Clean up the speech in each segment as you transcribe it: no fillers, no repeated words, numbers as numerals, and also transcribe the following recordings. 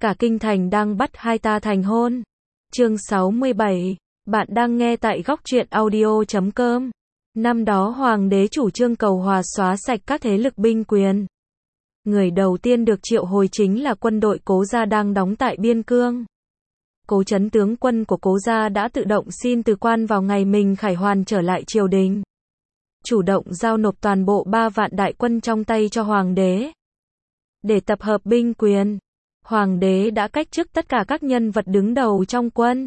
Cả kinh thành đang bắt hai ta thành hôn. Chương 67. Bạn đang nghe tại góc truyện audio.com. Năm đó hoàng đế chủ trương cầu hòa xóa sạch các thế lực binh quyền. Người đầu tiên được triệu hồi chính là quân đội Cố gia đang đóng tại biên cương. Cố Chấn tướng quân của Cố gia đã tự động xin từ quan vào ngày mình khải hoàn trở lại triều đình. Chủ động giao nộp toàn bộ 3 vạn đại quân trong tay cho hoàng đế. Để tập hợp binh quyền, hoàng đế đã cách chức tất cả các nhân vật đứng đầu trong quân.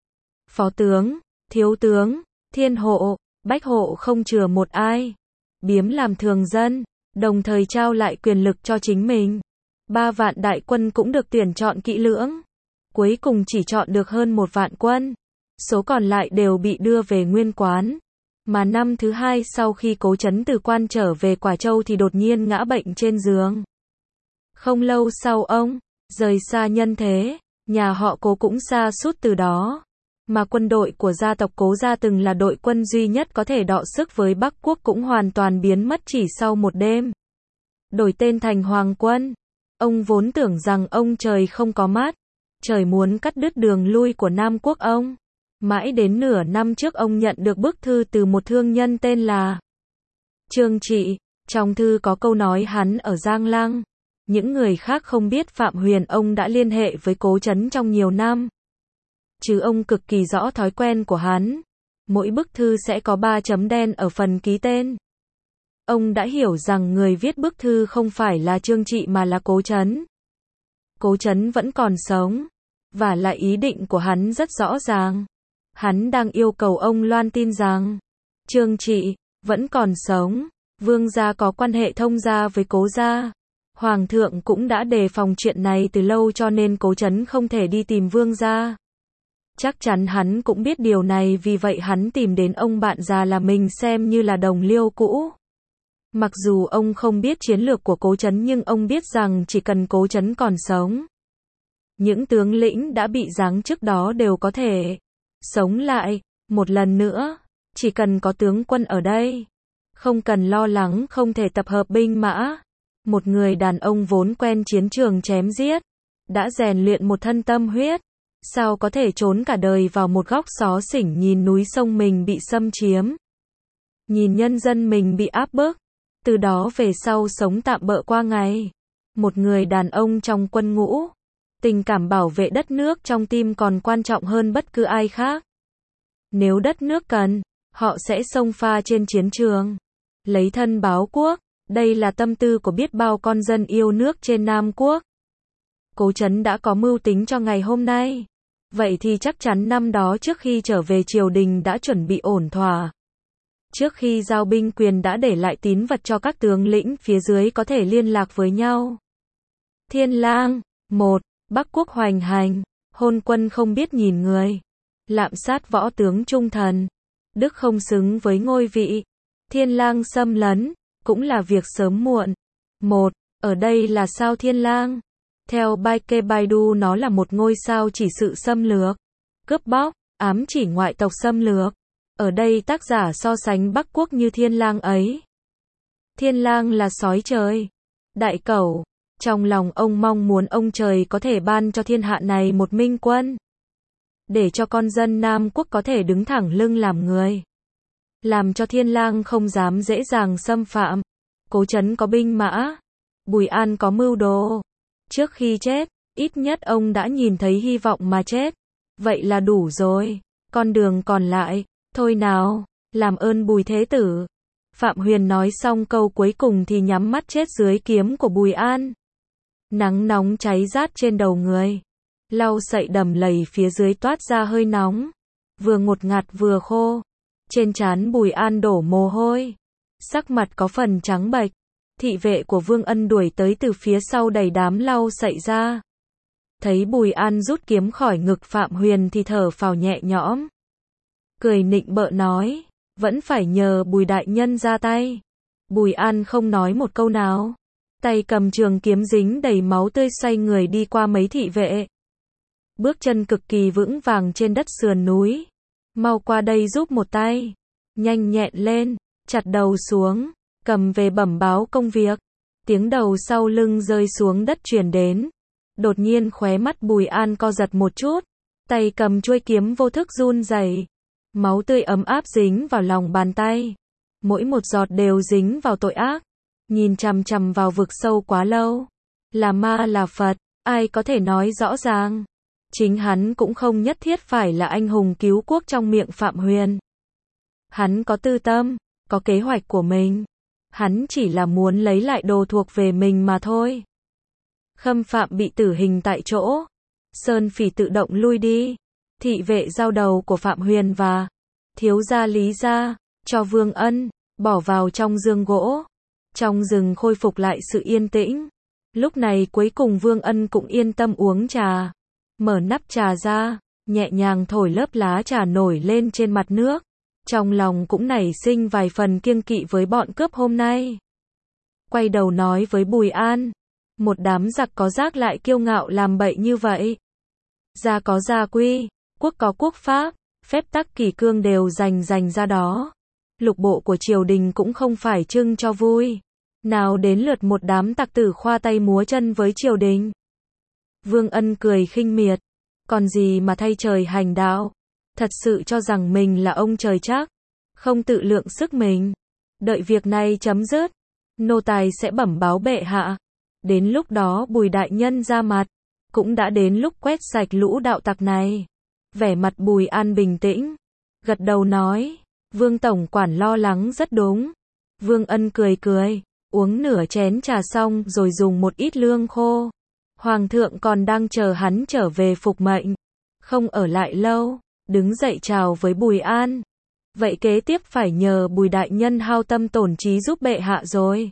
Phó tướng, thiếu tướng, thiên hộ, bách hộ không chừa một ai. Biếm làm thường dân, đồng thời trao lại quyền lực cho chính mình. 3 vạn đại quân cũng được tuyển chọn kỹ lưỡng. Cuối cùng chỉ chọn được hơn 1 vạn quân. Số còn lại đều bị đưa về nguyên quán. Mà năm thứ 2 sau khi Cố Chấn từ quan trở về Quả Châu thì đột nhiên ngã bệnh trên giường. Không lâu sau ông rời xa nhân thế, nhà họ Cố cũng sa sút từ đó. Mà quân đội của gia tộc Cố gia từng là đội quân duy nhất có thể đọ sức với Bắc Quốc cũng hoàn toàn biến mất chỉ sau một đêm. Đổi tên thành Hoàng quân. Ông vốn tưởng rằng ông trời không có mắt, trời muốn cắt đứt đường lui của Nam Quốc ông. Mãi đến nửa năm trước ông nhận được bức thư từ một thương nhân tên là Trương Trị. Trong thư có câu nói hắn ở Giang Lăng. Những người khác không biết Phạm Huyền ông đã liên hệ với Cố Chấn trong nhiều năm. Chứ ông cực kỳ rõ thói quen của hắn. Mỗi bức thư sẽ có 3 chấm đen ở phần ký tên. Ông đã hiểu rằng người viết bức thư không phải là Trương Trị mà là Cố Chấn. Cố Chấn vẫn còn sống. Và lại ý định của hắn rất rõ ràng. Hắn đang yêu cầu ông loan tin rằng Trương Trị vẫn còn sống. Vương gia có quan hệ thông gia với Cố gia. Hoàng thượng cũng đã đề phòng chuyện này từ lâu cho nên Cố Chấn không thể đi tìm vương gia. Chắc chắn hắn cũng biết điều này vì vậy hắn tìm đến ông bạn già là mình xem như là đồng liêu cũ. Mặc dù ông không biết chiến lược của Cố Chấn nhưng ông biết rằng chỉ cần Cố Chấn còn sống, những tướng lĩnh đã bị giáng trước đó đều có thể sống lại một lần nữa. Chỉ cần có tướng quân ở đây, không cần lo lắng không thể tập hợp binh mã. Một người đàn ông vốn quen chiến trường chém giết, đã rèn luyện một thân tâm huyết, sao có thể trốn cả đời vào một góc xó xỉnh nhìn núi sông mình bị xâm chiếm, nhìn nhân dân mình bị áp bức, từ đó về sau sống tạm bợ qua ngày. Một người đàn ông trong quân ngũ, tình cảm bảo vệ đất nước trong tim còn quan trọng hơn bất cứ ai khác. Nếu đất nước cần, họ sẽ xông pha trên chiến trường, lấy thân báo quốc. Đây là tâm tư của biết bao con dân yêu nước trên Nam Quốc. Cố Chấn đã có mưu tính cho ngày hôm nay. Vậy thì chắc chắn năm đó trước khi trở về triều đình đã chuẩn bị ổn thỏa. Trước khi giao binh quyền đã để lại tín vật cho các tướng lĩnh phía dưới có thể liên lạc với nhau. Thiên lang, 1. Bắc Quốc hoành hành, hôn quân không biết nhìn người, lạm sát võ tướng trung thần, đức không xứng với ngôi vị. Thiên lang xâm lấn cũng là việc sớm muộn. 1. Ở đây là sao Thiên lang? Theo Baike Baidu nó là một ngôi sao chỉ sự xâm lược, cướp bóc, ám chỉ ngoại tộc xâm lược. Ở đây tác giả so sánh Bắc Quốc như Thiên lang ấy. Thiên lang là sói trời, đại cẩu. Trong lòng ông mong muốn ông trời có thể ban cho thiên hạ này một minh quân, để cho con dân Nam Quốc có thể đứng thẳng lưng làm người. Làm cho Thiên lang không dám dễ dàng xâm phạm. Cố Chấn có binh mã, Bùi An có mưu đồ. Trước khi chết, ít nhất ông đã nhìn thấy hy vọng mà chết. Vậy là đủ rồi. Con đường còn lại, thôi nào, làm ơn Bùi Thế Tử. Phạm Huyền nói xong câu cuối cùng thì nhắm mắt chết dưới kiếm của Bùi An. Nắng nóng cháy rát trên đầu người. Lau sậy đầm lầy phía dưới toát ra hơi nóng. Vừa ngột ngạt vừa khô. Trên trán Bùi An đổ mồ hôi. Sắc mặt có phần trắng bệch. Thị vệ của Vương Ân đuổi tới từ phía sau đẩy đám lau sậy ra. Thấy Bùi An rút kiếm khỏi ngực Phạm Huyền thì thở phào nhẹ nhõm. Cười nịnh bợ nói, vẫn phải nhờ Bùi đại nhân ra tay. Bùi An không nói một câu nào. Tay cầm trường kiếm dính đầy máu tươi xoay người đi qua mấy thị vệ. Bước chân cực kỳ vững vàng trên đất sườn núi. Mau qua đây giúp một tay. Nhanh nhẹn lên, chặt đầu xuống, cầm về bẩm báo công việc. Tiếng đầu sau lưng rơi xuống đất truyền đến. Đột nhiên khóe mắt Bùi An co giật một chút, tay cầm chuôi kiếm vô thức run rẩy. Máu tươi ấm áp dính vào lòng bàn tay, mỗi một giọt đều dính vào tội ác. Nhìn chằm chằm vào vực sâu quá lâu, là ma là Phật, ai có thể nói rõ ràng. Chính hắn cũng không nhất thiết phải là anh hùng cứu quốc trong miệng Phạm Huyền. Hắn có tư tâm, có kế hoạch của mình. Hắn chỉ là muốn lấy lại đồ thuộc về mình mà thôi. Khâm Phạm bị tử hình tại chỗ. Sơn Phỉ tự động lui đi. Thị vệ giao đầu của Phạm Huyền và thiếu gia Lý gia, cho Vương Ân, bỏ vào trong giường gỗ. Trong rừng khôi phục lại sự yên tĩnh. Lúc này cuối cùng Vương Ân cũng yên tâm uống trà. Mở nắp trà ra, nhẹ nhàng thổi lớp lá trà nổi lên trên mặt nước. Trong lòng cũng nảy sinh vài phần kiêng kỵ với bọn cướp hôm nay. Quay đầu nói với Bùi An, một đám giặc có rác lại kiêu ngạo làm bậy như vậy. Gia có gia quy, quốc có quốc pháp, phép tắc kỷ cương đều rành ra đó. Lục bộ của triều đình cũng không phải trưng cho vui. Nào đến lượt một đám tặc tử khoa tay múa chân với triều đình. Vương Ân cười khinh miệt, còn gì mà thay trời hành đạo. Thật sự cho rằng mình là ông trời chắc, không tự lượng sức mình. Đợi việc này chấm dứt, nô tài sẽ bẩm báo bệ hạ. Đến lúc đó Bùi đại nhân ra mặt, cũng đã đến lúc quét sạch lũ đạo tặc này. Vẻ mặt Bùi An bình tĩnh, gật đầu nói, Vương tổng quản lo lắng rất đúng. Vương Ân cười, uống nửa chén trà xong rồi dùng một ít lương khô. Hoàng thượng còn đang chờ hắn trở về phục mệnh, không ở lại lâu, đứng dậy chào với Bùi An. Vậy kế tiếp phải nhờ Bùi đại nhân hao tâm tổn trí giúp bệ hạ rồi.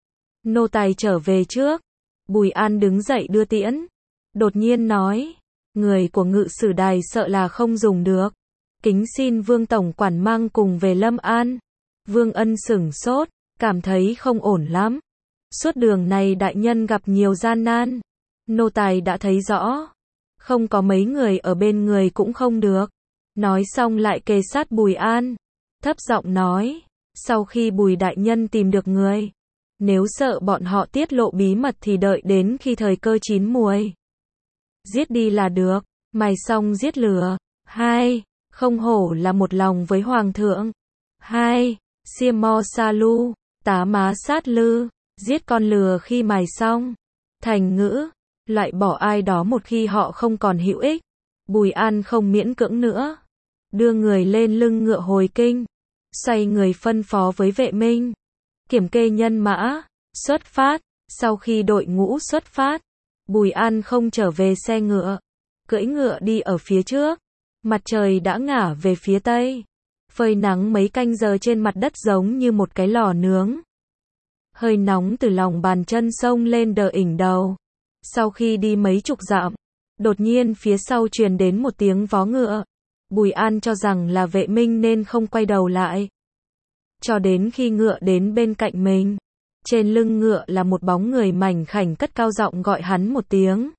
Nô tài trở về trước. Bùi An đứng dậy đưa tiễn. Đột nhiên nói, người của Ngự Sử Đài sợ là không dùng được. Kính xin Vương tổng quản mang cùng về Lâm An. Vương Ân sửng sốt, cảm thấy không ổn lắm. Suốt đường này đại nhân gặp nhiều gian nan. Nô tài đã thấy rõ. Không có mấy người ở bên người cũng không được. Nói xong lại kề sát Bùi An. Thấp giọng nói, sau khi Bùi đại nhân tìm được người, nếu sợ bọn họ tiết lộ bí mật thì đợi đến khi thời cơ chín muồi. Giết đi là được, mài xong giết lửa. 2. Không hổ là một lòng với Hoàng thượng. 2. Siêm mo sa lu, tá má sát lư, giết con lừa khi mài xong. Thành ngữ, loại bỏ ai đó một khi họ không còn hữu ích. Bùi An không miễn cưỡng nữa. Đưa người lên lưng ngựa hồi kinh. Xoay người phân phó với vệ minh. Kiểm kê nhân mã. Xuất phát. Sau khi đội ngũ xuất phát, Bùi An không trở về xe ngựa. Cưỡi ngựa đi ở phía trước. Mặt trời đã ngả về phía tây. Phơi nắng mấy canh giờ trên mặt đất giống như một cái lò nướng. Hơi nóng từ lòng bàn chân xông lên đờ ỉnh đầu. Sau khi đi mấy chục dặm, đột nhiên phía sau truyền đến một tiếng vó ngựa. Bùi An cho rằng là vệ minh nên không quay đầu lại. Cho đến khi ngựa đến bên cạnh mình, trên lưng ngựa là một bóng người mảnh khảnh cất cao giọng gọi hắn một tiếng.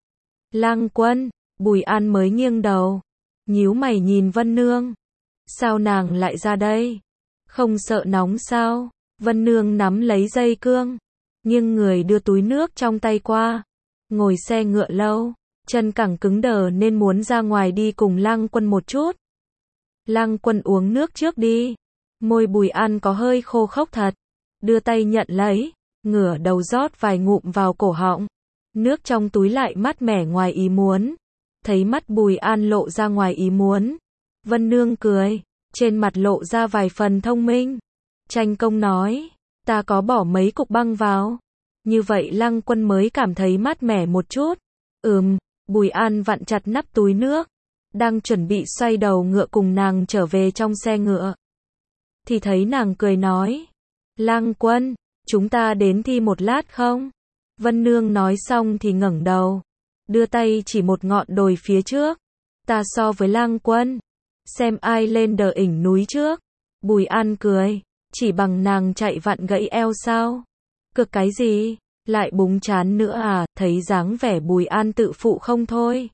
Lang Quân. Bùi An mới nghiêng đầu, nhíu mày nhìn Vân Nương. Sao nàng lại ra đây? Không sợ nóng sao? Vân Nương nắm lấy dây cương, nghiêng người đưa túi nước trong tay qua. Ngồi xe ngựa lâu, chân cẳng cứng đờ nên muốn ra ngoài đi cùng Lang Quân một chút. Lang Quân uống nước trước đi. Môi Bùi An có hơi khô khốc thật. Đưa tay nhận lấy, ngửa đầu rót vài ngụm vào cổ họng. Nước trong túi lại mát mẻ ngoài ý muốn. Thấy mắt Bùi An lộ ra ngoài ý muốn, Vân Nương cười, trên mặt lộ ra vài phần thông minh. Tranh công nói, ta có bỏ mấy cục băng vào. Như vậy Lăng Quân mới cảm thấy mát mẻ một chút. Bùi An vặn chặt nắp túi nước, đang chuẩn bị xoay đầu ngựa cùng nàng trở về trong xe ngựa. Thì thấy nàng cười nói, Lăng Quân, chúng ta đến thi một lát không? Vân Nương nói xong thì ngẩng đầu, đưa tay chỉ một ngọn đồi phía trước. Ta so với Lang Quân, xem ai lên đờ ỉnh núi trước. Bùi An cười, chỉ bằng nàng chạy vặn gãy eo sao? Cực cái gì? Lại búng chán nữa à? Thấy dáng vẻ Bùi An tự phụ không thôi.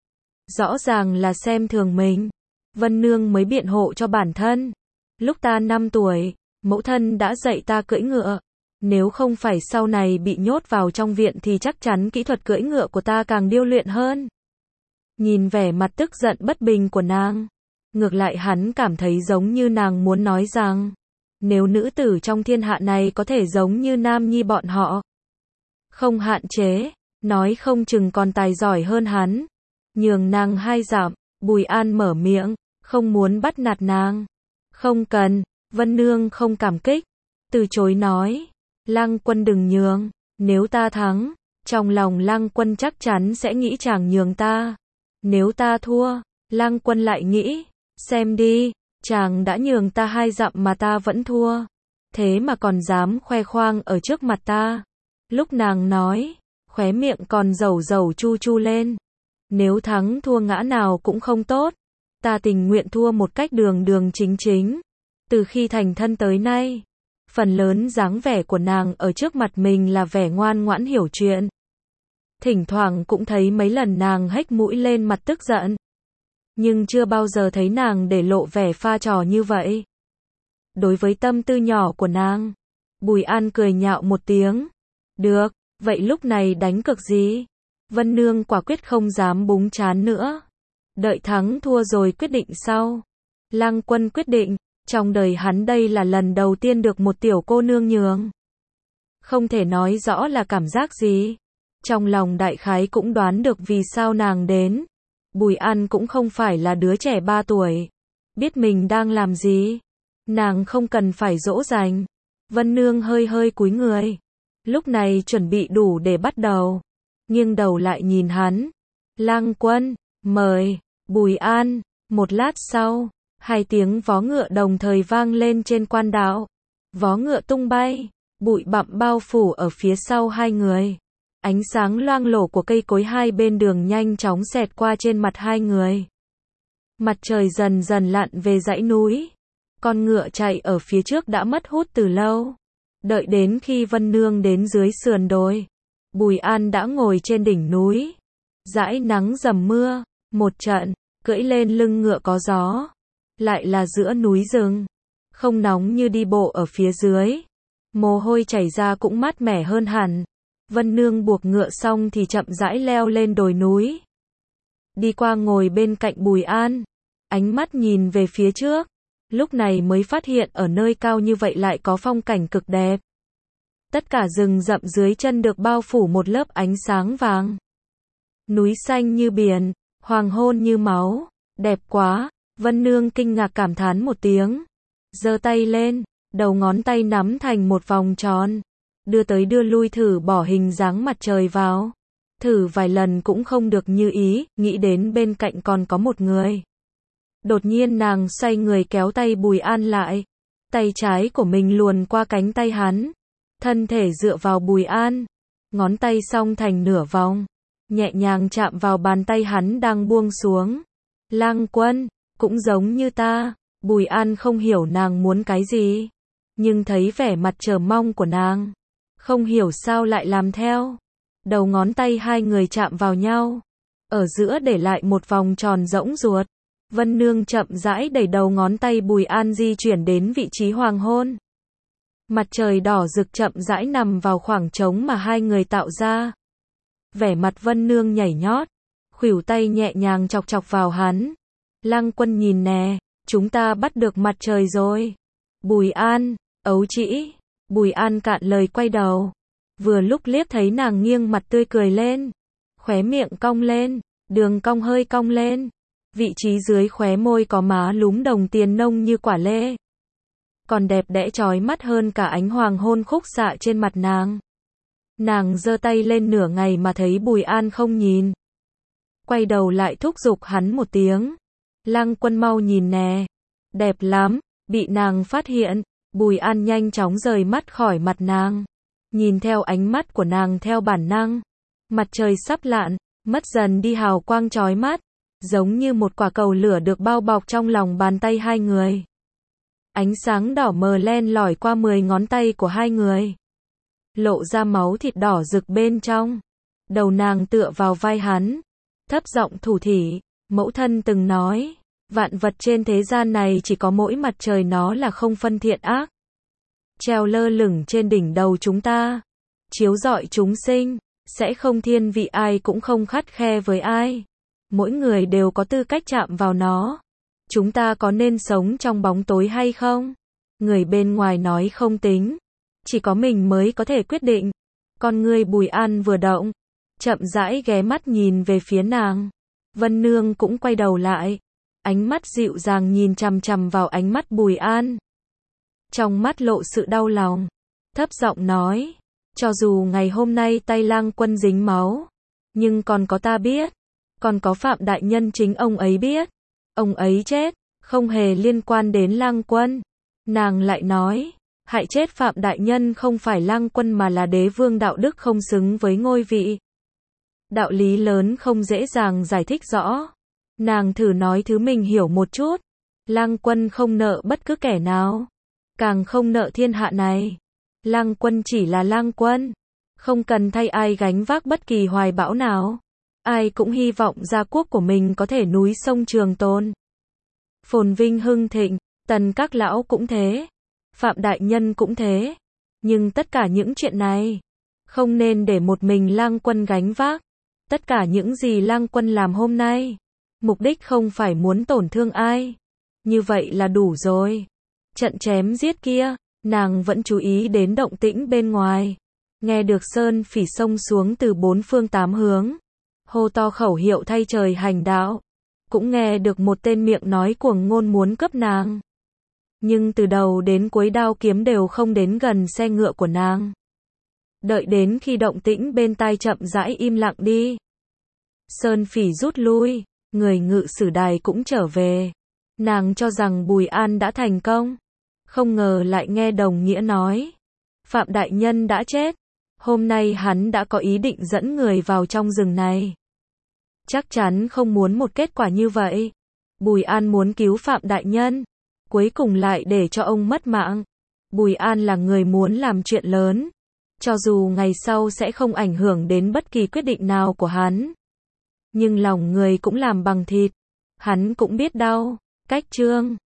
Rõ ràng là xem thường mình. Vân Nương mới biện hộ cho bản thân. Lúc ta 5 tuổi, mẫu thân đã dạy ta cưỡi ngựa. Nếu không phải sau này bị nhốt vào trong viện thì chắc chắn kỹ thuật cưỡi ngựa của ta càng điêu luyện hơn. Nhìn vẻ mặt tức giận bất bình của nàng, ngược lại hắn cảm thấy giống như nàng muốn nói rằng, nếu nữ tử trong thiên hạ này có thể giống như nam nhi bọn họ, không hạn chế, nói không chừng còn tài giỏi hơn hắn. Nhường nàng 2 dặm, Bùi An mở miệng, không muốn bắt nạt nàng. Không cần, Vân Nương không cảm kích, từ chối nói, Lăng Quân đừng nhường, nếu ta thắng, trong lòng Lăng Quân chắc chắn sẽ nghĩ chàng nhường ta. Nếu ta thua, Lăng Quân lại nghĩ, xem đi, chàng đã nhường ta 2 dặm mà ta vẫn thua, thế mà còn dám khoe khoang ở trước mặt ta. Lúc nàng nói, khóe miệng còn dầu dầu chu chu lên. Nếu thắng thua ngã nào cũng không tốt, ta tình nguyện thua một cách đường đường chính chính. Từ khi thành thân tới nay, phần lớn dáng vẻ của nàng ở trước mặt mình là vẻ ngoan ngoãn hiểu chuyện. Thỉnh thoảng cũng thấy mấy lần nàng hếch mũi lên mặt tức giận, nhưng chưa bao giờ thấy nàng để lộ vẻ pha trò như vậy. Đối với tâm tư nhỏ của nàng, Bùi An cười nhạo một tiếng. Được, vậy lúc này đánh cược gì? Vân Nương quả quyết không dám búng trán nữa. Đợi thắng thua rồi quyết định sau. Lăng Quân quyết định, trong đời hắn đây là lần đầu tiên được một tiểu cô nương nhường. Không thể nói rõ là cảm giác gì. Trong lòng đại khái cũng đoán được vì sao nàng đến. Bùi An cũng không phải là đứa trẻ 3 tuổi. Biết mình đang làm gì. Nàng không cần phải dỗ dành. Vân Nương hơi hơi cúi người. Lúc này chuẩn bị đủ để bắt đầu. Nghiêng đầu lại nhìn hắn. Lăng Quân, mời. Bùi An. Một lát sau, 2 tiếng vó ngựa đồng thời vang lên trên quan đạo. Vó ngựa tung bay, bụi bặm bao phủ ở phía sau 2 người. Ánh sáng loang lổ của cây cối 2 bên đường nhanh chóng xẹt qua trên mặt 2 người. Mặt trời dần dần lặn về dãy núi. Con ngựa chạy ở phía trước đã mất hút từ lâu. Đợi đến khi Vân Nương đến dưới sườn đồi, Bùi An đã ngồi trên đỉnh núi. Dãi nắng dầm mưa, một trận, cưỡi lên lưng ngựa có gió. Lại là giữa núi rừng, không nóng như đi bộ ở phía dưới. Mồ hôi chảy ra cũng mát mẻ hơn hẳn. Vân Nương buộc ngựa xong thì chậm rãi leo lên đồi núi. Đi qua ngồi bên cạnh Bùi An, ánh mắt nhìn về phía trước. Lúc này mới phát hiện ở nơi cao như vậy lại có phong cảnh cực đẹp. Tất cả rừng rậm dưới chân được bao phủ một lớp ánh sáng vàng. Núi xanh như biển, hoàng hôn như máu, đẹp quá. Vân Nương kinh ngạc cảm thán một tiếng. Giơ tay lên, đầu ngón tay nắm thành một vòng tròn. Đưa tới đưa lui thử bỏ hình dáng mặt trời vào. Thử vài lần cũng không được như ý, nghĩ đến bên cạnh còn có một người. Đột nhiên nàng xoay người kéo tay Bùi An lại. Tay trái của mình luồn qua cánh tay hắn. Thân thể dựa vào Bùi An. Ngón tay song thành nửa vòng. Nhẹ nhàng chạm vào bàn tay hắn đang buông xuống. Lăng Quân, cũng giống như ta. Bùi An không hiểu nàng muốn cái gì. Nhưng thấy vẻ mặt chờ mong của nàng. Không hiểu sao lại làm theo. Đầu ngón tay 2 người chạm vào nhau. Ở giữa để lại một vòng tròn rỗng ruột. Vân Nương chậm rãi đẩy đầu ngón tay Bùi An di chuyển đến vị trí hoàng hôn. Mặt trời đỏ rực chậm rãi nằm vào khoảng trống mà 2 người tạo ra. Vẻ mặt Vân Nương nhảy nhót, khuỷu tay nhẹ nhàng chọc chọc vào hắn. Lăng Quân nhìn nè, chúng ta bắt được mặt trời rồi. Bùi An, ấu trĩ. Bùi An cạn lời quay đầu. Vừa lúc liếc thấy nàng nghiêng mặt tươi cười lên. Khóe miệng cong lên, đường cong hơi cong lên. Vị trí dưới khóe môi có má lúm đồng tiền nông như quả lê. Còn đẹp đẽ chói mắt hơn cả ánh hoàng hôn khúc xạ trên mặt nàng. Nàng giơ tay lên nửa ngày mà thấy Bùi An không nhìn. Quay đầu lại thúc giục hắn một tiếng. Lăng Quân mau nhìn nè. Đẹp lắm. Bị nàng phát hiện, Bùi An nhanh chóng rời mắt khỏi mặt nàng. Nhìn theo ánh mắt của nàng theo bản năng. Mặt trời sắp lặn, mất dần đi hào quang chói mắt. Giống như một quả cầu lửa được bao bọc trong lòng bàn tay 2 người. Ánh sáng đỏ mờ len lỏi qua 10 ngón tay của 2 người. Lộ ra máu thịt đỏ rực bên trong. Đầu nàng tựa vào vai hắn. Thấp giọng thủ thỉ, mẫu thân từng nói, vạn vật trên thế gian này chỉ có mỗi mặt trời nó là không phân thiện ác. treo lơ lửng trên đỉnh đầu chúng ta, chiếu rọi chúng sinh, sẽ không thiên vị ai cũng không khắt khe với ai. Mỗi người đều có tư cách chạm vào nó. Chúng ta có nên sống trong bóng tối hay không? Người bên ngoài nói không tính. Chỉ có mình mới có thể quyết định. Con người Bùi An vừa động, chậm rãi ghé mắt nhìn về phía nàng. Vân Nương cũng quay đầu lại. Ánh mắt dịu dàng nhìn chằm chằm vào ánh mắt Bùi An. Trong mắt lộ sự đau lòng. Thấp giọng nói. Cho dù ngày hôm nay tay Lang Quân dính máu, nhưng còn có ta biết. Còn có Phạm Đại Nhân chính ông ấy biết. Ông ấy chết, không hề liên quan đến Lang Quân. Nàng lại nói, hại chết Phạm Đại Nhân không phải Lang Quân mà là đế vương đạo đức không xứng với ngôi vị. Đạo lý lớn không dễ dàng giải thích rõ. Nàng thử nói thứ mình hiểu một chút. Lang Quân không nợ bất cứ kẻ nào, càng không nợ thiên hạ này. Lang Quân chỉ là Lang Quân, không cần thay ai gánh vác bất kỳ hoài bão nào. Ai cũng hy vọng gia quốc của mình có thể núi sông trường tồn, phồn vinh hưng thịnh. Tần các lão cũng thế, Phạm Đại Nhân cũng thế. Nhưng tất cả những chuyện này không nên để một mình Lang Quân gánh vác. Tất cả những gì Lang Quân làm hôm nay, mục đích không phải muốn tổn thương ai. Như vậy là đủ rồi. Trận chém giết kia, nàng vẫn chú ý đến động tĩnh bên ngoài. Nghe được Sơn Phỉ xông xuống từ bốn phương tám hướng, hô to khẩu hiệu thay trời hành đạo. Cũng nghe được một tên miệng nói cuồng ngôn muốn cướp nàng. Nhưng từ đầu đến cuối đao kiếm đều không đến gần xe ngựa của nàng. Đợi đến khi động tĩnh bên tai chậm rãi im lặng đi, Sơn Phỉ rút lui, người ngự sử đài cũng trở về. Nàng cho rằng Bùi An đã thành công, không ngờ lại nghe đồng nghĩa nói Phạm Đại Nhân đã chết. Hôm nay hắn đã có ý định dẫn người vào trong rừng này. Chắc chắn không muốn một kết quả như vậy. Bùi An muốn cứu Phạm Đại Nhân, cuối cùng lại để cho ông mất mạng. Bùi An là người muốn làm chuyện lớn, cho dù ngày sau sẽ không ảnh hưởng đến bất kỳ quyết định nào của hắn. Nhưng lòng người cũng làm bằng thịt, hắn cũng biết đau. Cách chương